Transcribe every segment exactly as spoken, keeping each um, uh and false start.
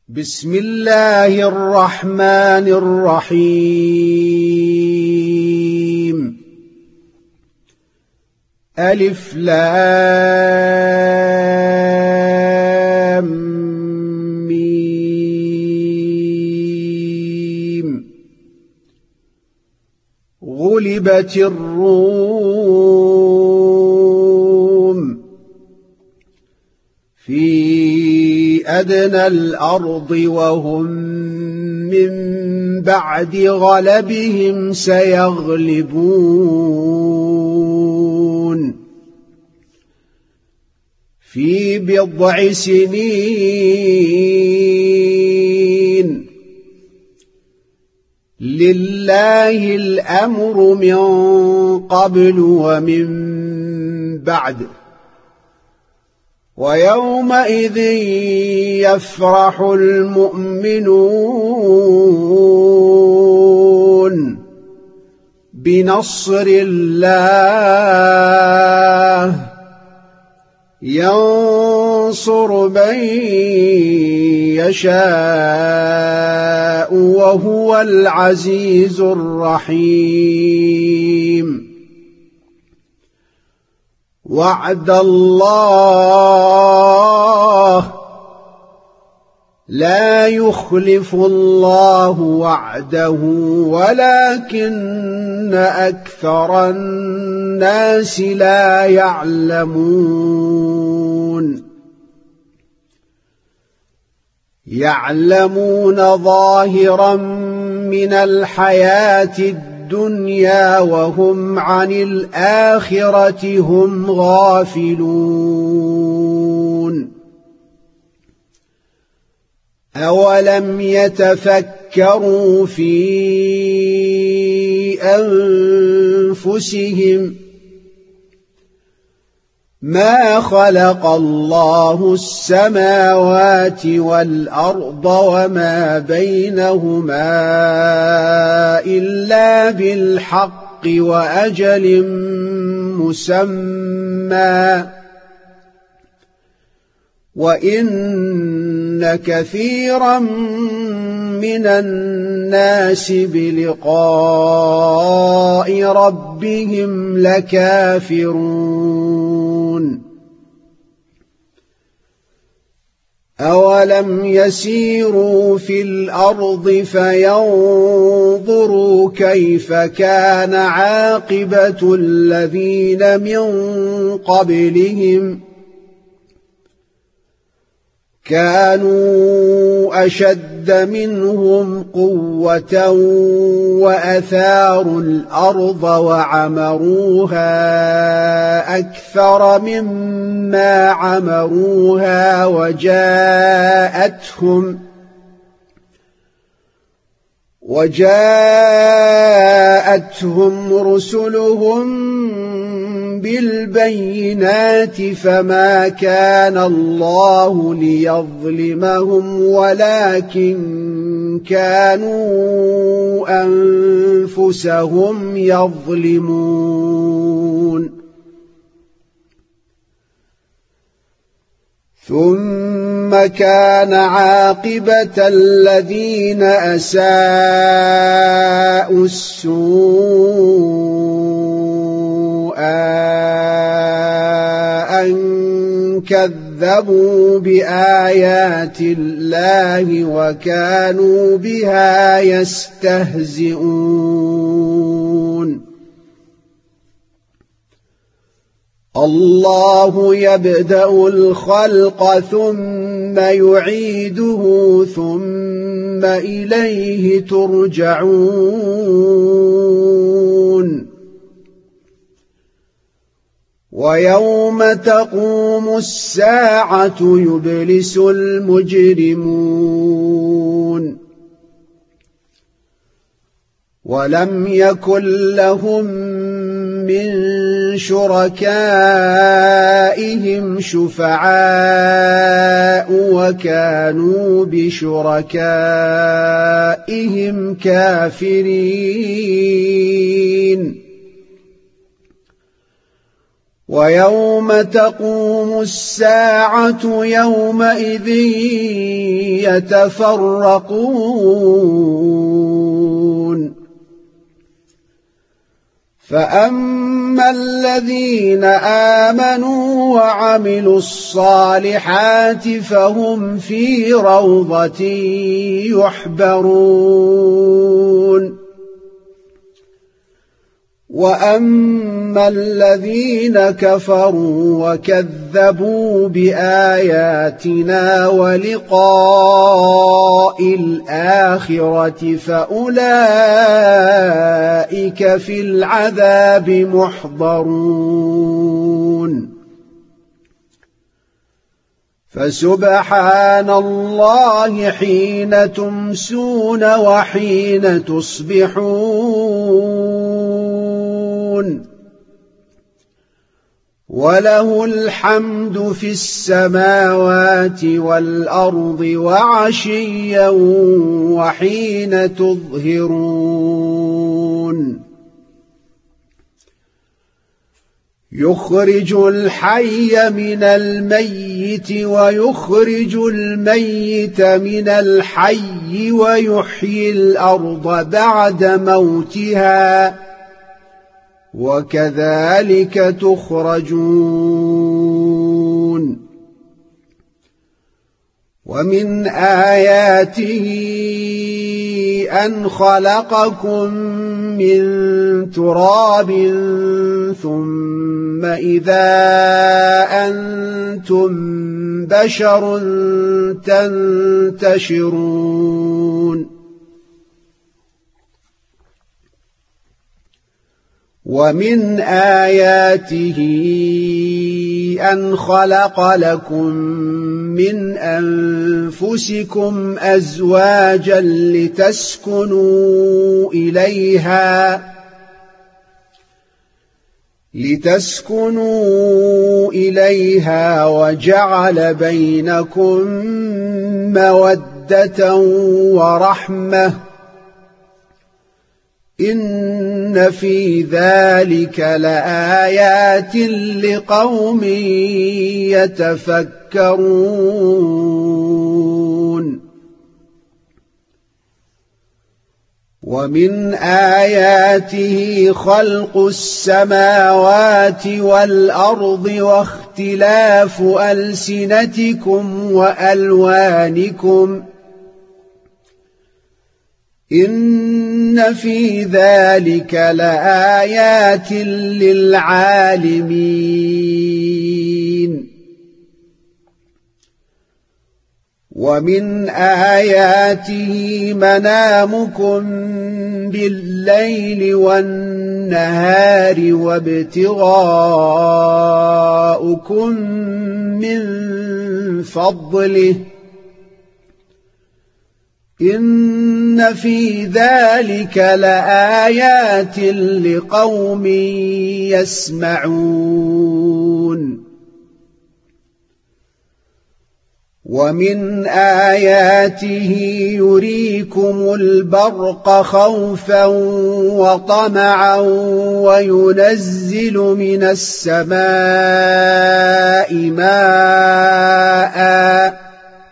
بسم الله الرحمن الرحيم. ألف لام ميم. غلبت الروم في أدنى الأرض وهم من بعد غلبهم سيغلبون في بضع سنين. لله الأمر من قبل ومن بعد ويومئذ يفرح المؤمنون بنصر الله ينصر من يشاء وهو العزيز الرحيم. وعد الله لا يخلف الله وعده ولكن أكثر الناس لا يعلمون. يعلمون ظاهرا من الحياة الدنيا وهم عن الآخرة هم غافلون. أولم يتفكروا في أنفسهم ما خلق الله السماوات والأرض وما بينهما إلا بالحق وأجل مسمى وإن كثيرا من الناس بلقاء ربهم لكافرون. أولم يسيروا في الأرض فينظروا كيف كان عاقبة الذين من قبلهم كانوا أشد منهم قوة وأثاروا الأرض وعمروها أكثر مما عمروها وجاءتهم وجاءتهم رسلهم بالبينات فما كان الله ليظلمهم ولكن كانوا أنفسهم يظلمون. ثم كان عاقبة الذين أساءوا السوء أن كذبوا بآيات الله وكانوا بها يستهزئون. الله يبدأ الخلق ثم يعيده ثم إليه ترجعون. ويوم تقوم الساعة يبلس المجرمون ولم يكن لهم من شركائهم شفعاء وكانوا بشركائهم كافرين. ويوم تقوم الساعة يومئذ يتفرقون فأما الذين آمنوا وعملوا الصالحات فهم في روضة يحبرون وأما الذين كفروا وكذبوا بآياتنا ولقاء الآخرة فأولئك في العذاب محضرون فسبحان الله حين تمسون وحين تصبحون وله الحمد في السماوات والأرض وعشيا وحين تظهرون يخرج الحي من الميت ويخرج الميت من الحي ويحيي الأرض بعد موتها وكذلك تخرجون ومن آياته أن خلقكم من تراب ثم إذا أنتم بشر تنتشرون ومن آياته أن خلق لكم من أنفسكم أزواجا لتسكنوا إليها لتسكنوا إليها وجعل بينكم مودة ورحمة إن في ذلك لآيات لقوم يتفكرون ومن آياته خلق السماوات والأرض واختلاف ألسنتكم وألوانكم إن في ذلك لآيات للعالمين ومن آياته منامكم بالليل والنهار وابتغاؤكم من فضله إن في ذلك لآيات لقوم يسمعون ومن آياته يريكم البرق خوفا وطمعا وينزل من السماء ماء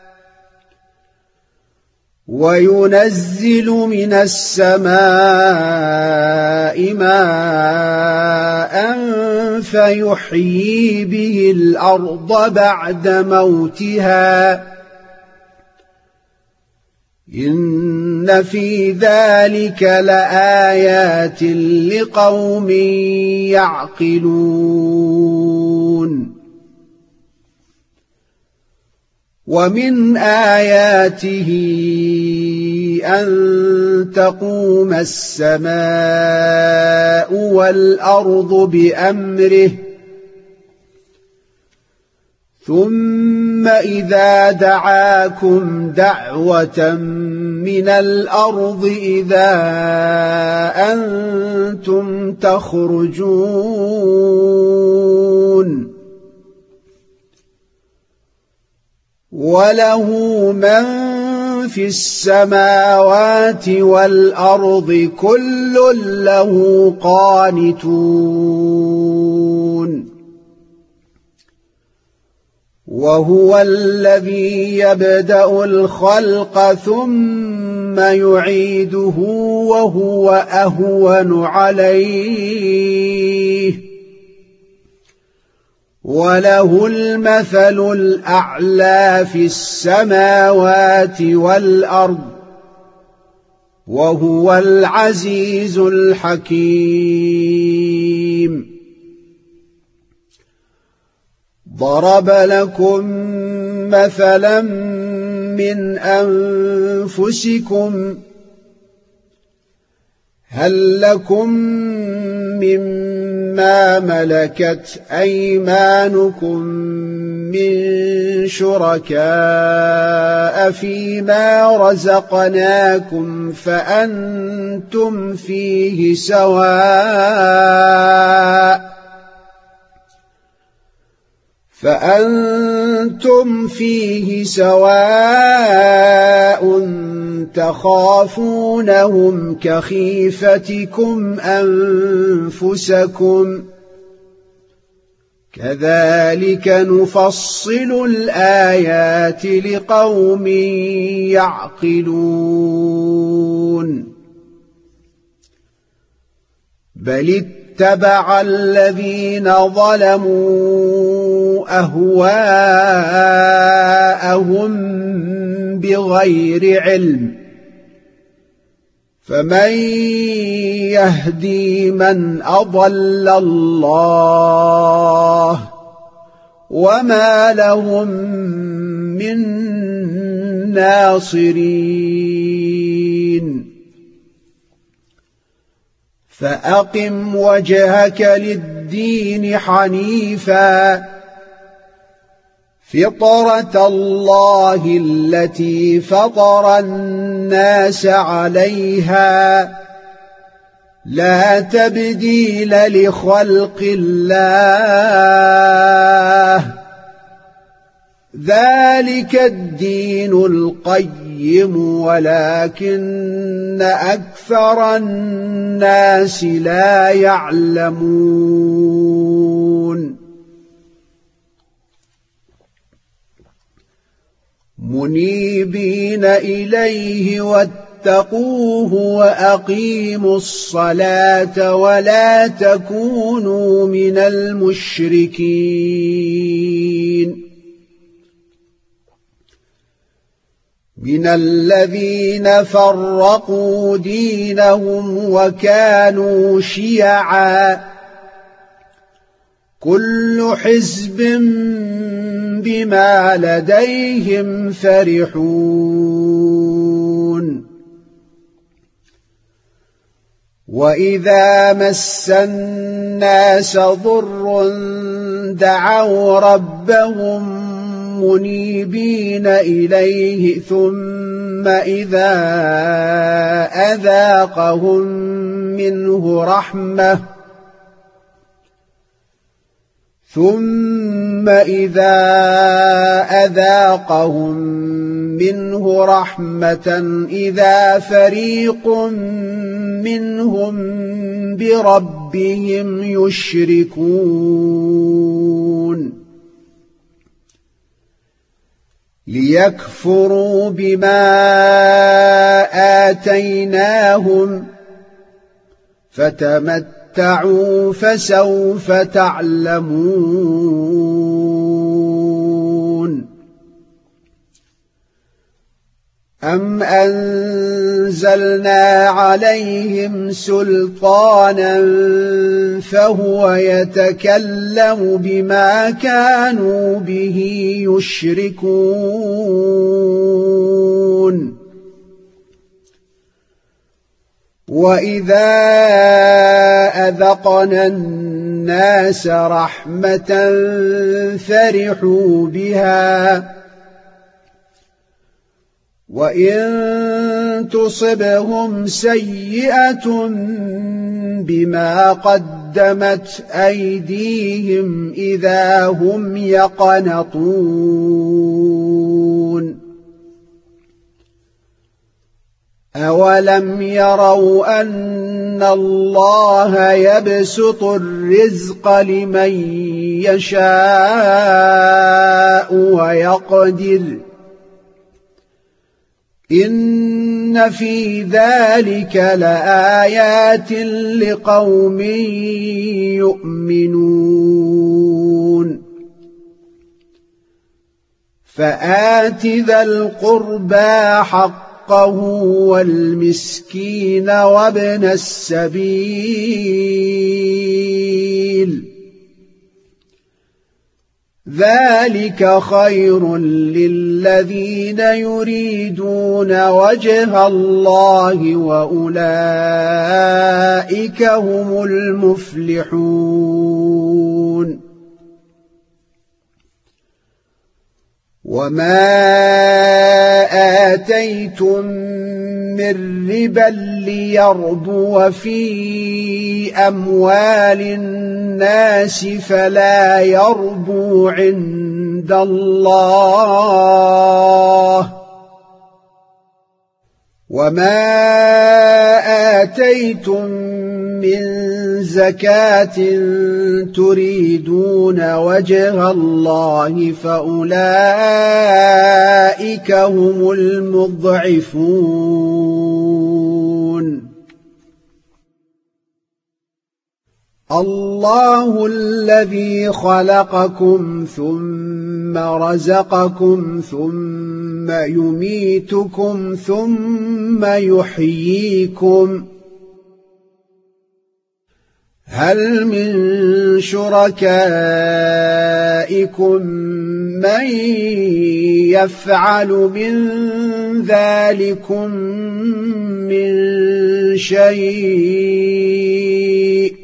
وينزل من السماء ماء فيحيي به الأرض بعد موتها إن في ذلك لآيات لقوم يعقلون ومن آياته أن تقوم السماء والأرض بأمره ثم إذا دعاكم دعوة من الأرض إذا أنتم تخرجون وله من في السماوات والأرض كل له قانتون وهو الذي يبدأ الخلق ثم يعيده وهو أهون عليه وله المثل الأعلى في السماوات والأرض وهو العزيز الحكيم. ضرب لكم مثلا من أنفسكم هل لكم مما ملكت أيمانكم من شركاء فيما رزقناكم فأنتم فيه سواء فأنتم فيه سواء تخافونهم كخيفتكم أنفسكم كذلك نفصل الآيات لقوم يعقلون. بل اتبع الذين ظلموا أهواءهم بغير علم فمن يهدي من أضل الله وما لهم من ناصرين. فأقم وجهك للدين حنيفا فطرة الله التي فطر الناس عليها لا تبديل لخلق الله ذلك الدين القيم ولكن أكثر الناس لا يعلمون. منيبين إليه واتقوه وأقيموا الصلاة ولا تكونوا من المشركين من الذين فرقوا دينهم وكانوا شيعا كل حزب بما لديهم فرحون. وإذا مس الناس ضر دعوا ربهم منيبين إليه ثم إذا أذاقهم منه رحمة ثم إذا أذاقهم منه رحمة إذا فريق منهم بربهم يشركون ليكفروا بما آتيناهم فتمتعوا فسوف تعلمون. أم أنزلنا عليهم سلطانا فهو يتكلم بما كانوا به يشركون. وإذا أذقنا الناس رحمة فرحوا بها وإن تصبهم سيئة بما قدمت أيديهم إذا هم يقنطون. أولم يروا أن الله يبسط الرزق لمن يشاء ويقدر إن في ذلك لآيات لقوم يؤمنون فآت ذا القربى حقه والمسكين وابن السبيل ذلك خير للذين يريدون وجه الله وأولئك هم المفلحون وما آتيتم من ربا ليربو في أموال الناس فلا يربو عند الله وما آتيتم من زكاة تريدون وجه الله فأولئك هم المضعفون الله الذي خلقكم ثم رزقكم ثم يميتكم ثم يحييكم هل من شركائكم من يفعل من ذلكم من شيء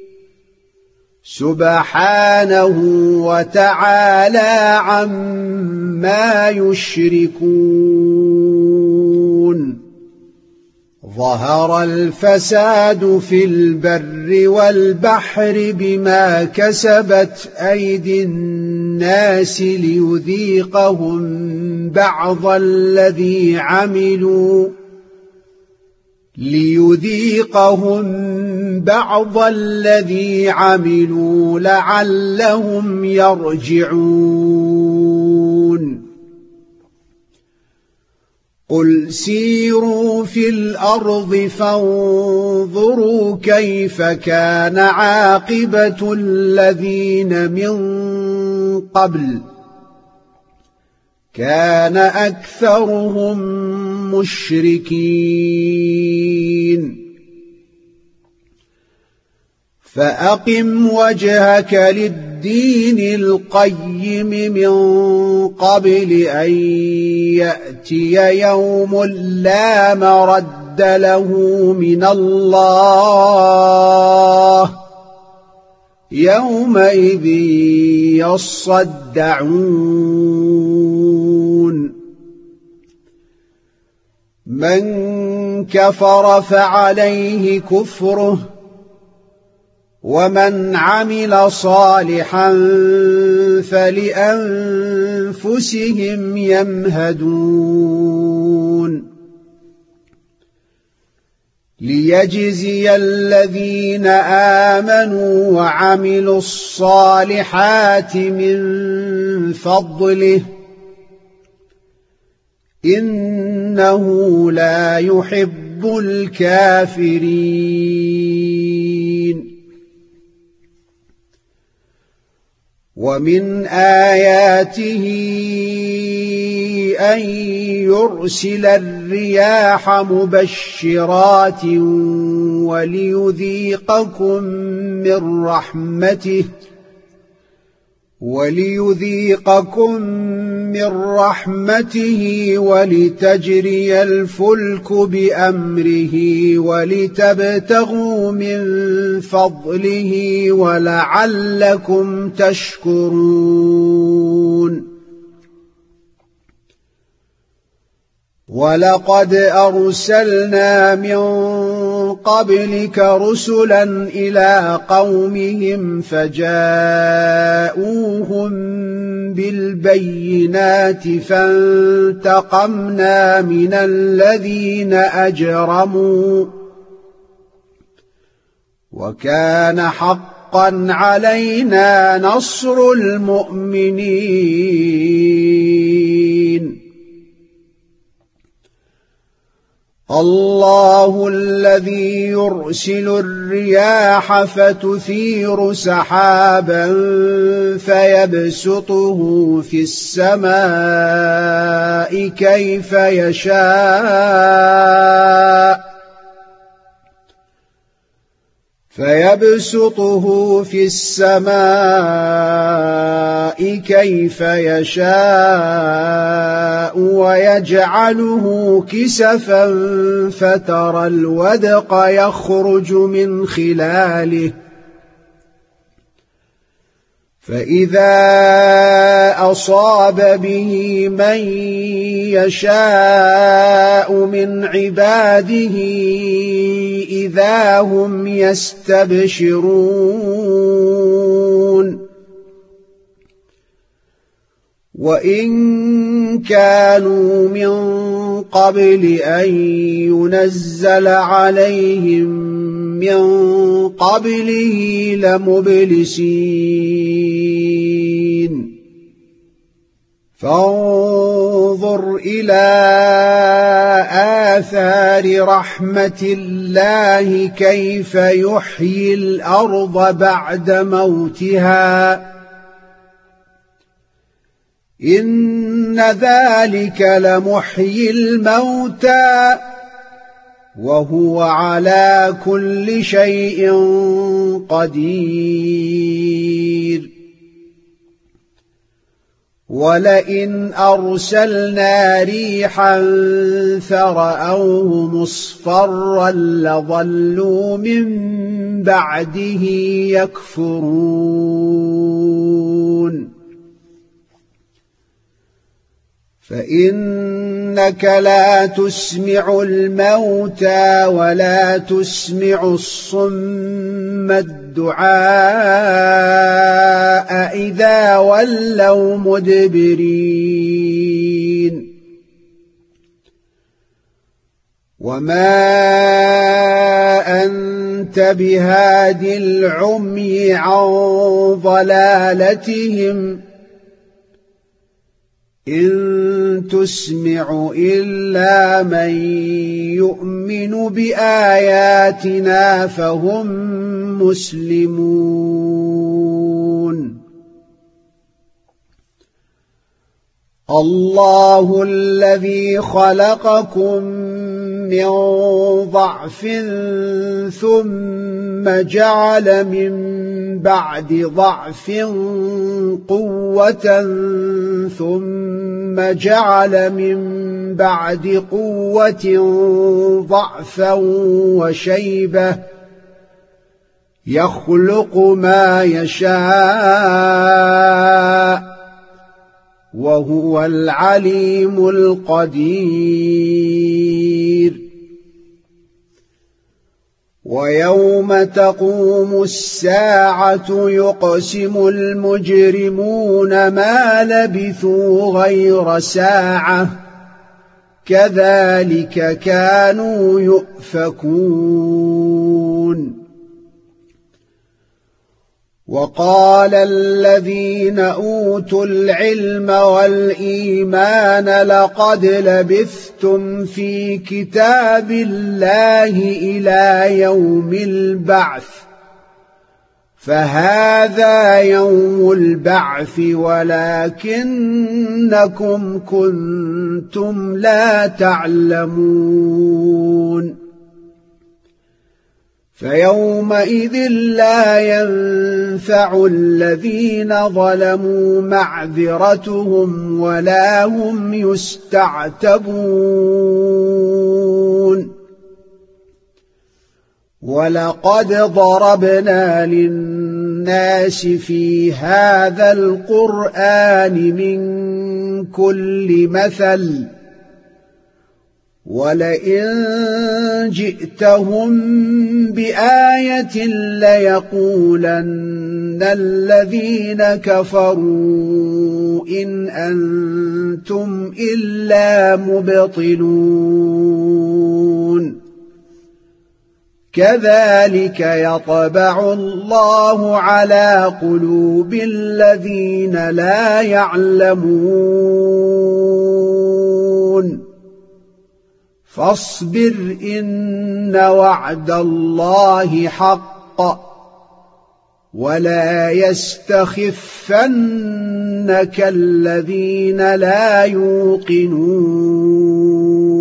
سبحانه وتعالى عما يشركون ظهر الفساد في البر والبحر بما كسبت أيدي الناس ليذيقهم بعض الذي عملوا ليذيقهم بعض الذي عملوا لعلهم يرجعون قل سيروا في الأرض فانظروا كيف كان عاقبة الذين من قبل كان أكثرهم مشركين فأقم وجهك للدين القيم من قبل أن يأتي يوم لا مرد له من الله يومئذ يصدعون من كفر فعليه كفره ومن عمل صالحا فلأنفسهم يمهدون ليجزي الذين آمنوا وعملوا الصالحات من فضله إنه لا يحب الكافرين ومن آياته أن يرسل الرياح مبشرات وليذيقكم من رحمته وليذيقكم من رحمته ولتجري الفلك بأمره ولتبتغوا من فضله ولعلكم تشكرون ولقد أرسلنا من قبلك رسلا إلى قومهم فجاءوهم بالبينات فانتقمنا من الذين أجرموا وكان حقا علينا نصر المؤمنين. الله الذي يرسل الرياح فتثير سحابا فيبسطه في السماء كيف يشاء فيبسطه في السماء كيف يشاء ويجعله كسفا فترى الودق يخرج من خلاله فإذا أصاب به من يشاء من عباده إذا هم يستبشرون. وإن كانوا من قبل أن ينزل عليهم من قبله لمبلسين. فانظر إلى آثار رحمة الله كيف يحيي الأرض بعد موتها إن ذلك لمحيي الموتى وهو على كل شيء قدير. ولئن أرسلنا ريحا فرأوه مصفرا لظلوا من بعده يكفرون. فإنك لا تسمع الموتى ولا تسمع الصم الدعاء إذا ولوا مدبرين. وما أنت بهاد العمي عن ضلالتهم إن تسمع إلا من يؤمن بآياتنا فهم مسلمون. الله الذي خلقكم من ضعف ثم جعل من بعد ضعف قوة ثم جعل من بعد قوة ضعفا وشيبة يخلق ما يشاء وهو العليم القدير. ويوم تقوم الساعة يقسم المجرمون ما لبثوا غير ساعة كذلك كانوا يؤفكون. وقال الذين أوتوا العلم والإيمان لقد لبثتم في كتاب الله إلى يوم البعث فهذا يوم البعث ولكنكم كنتم لا تعلمون. فيومئذ لا ينفع الذين ظلموا معذرتهم ولا هم يستعتبون. ولقد ضربنا للناس في هذا القرآن من كل مثل ولئن جئتهم بآية ليقولن الذين كفروا إن أنتم إلا مبطلون كذلك يطبع الله على قلوب الذين لا يعلمون فاصبر إن وعد الله حق ولا يستخفنك الذين لا يوقنون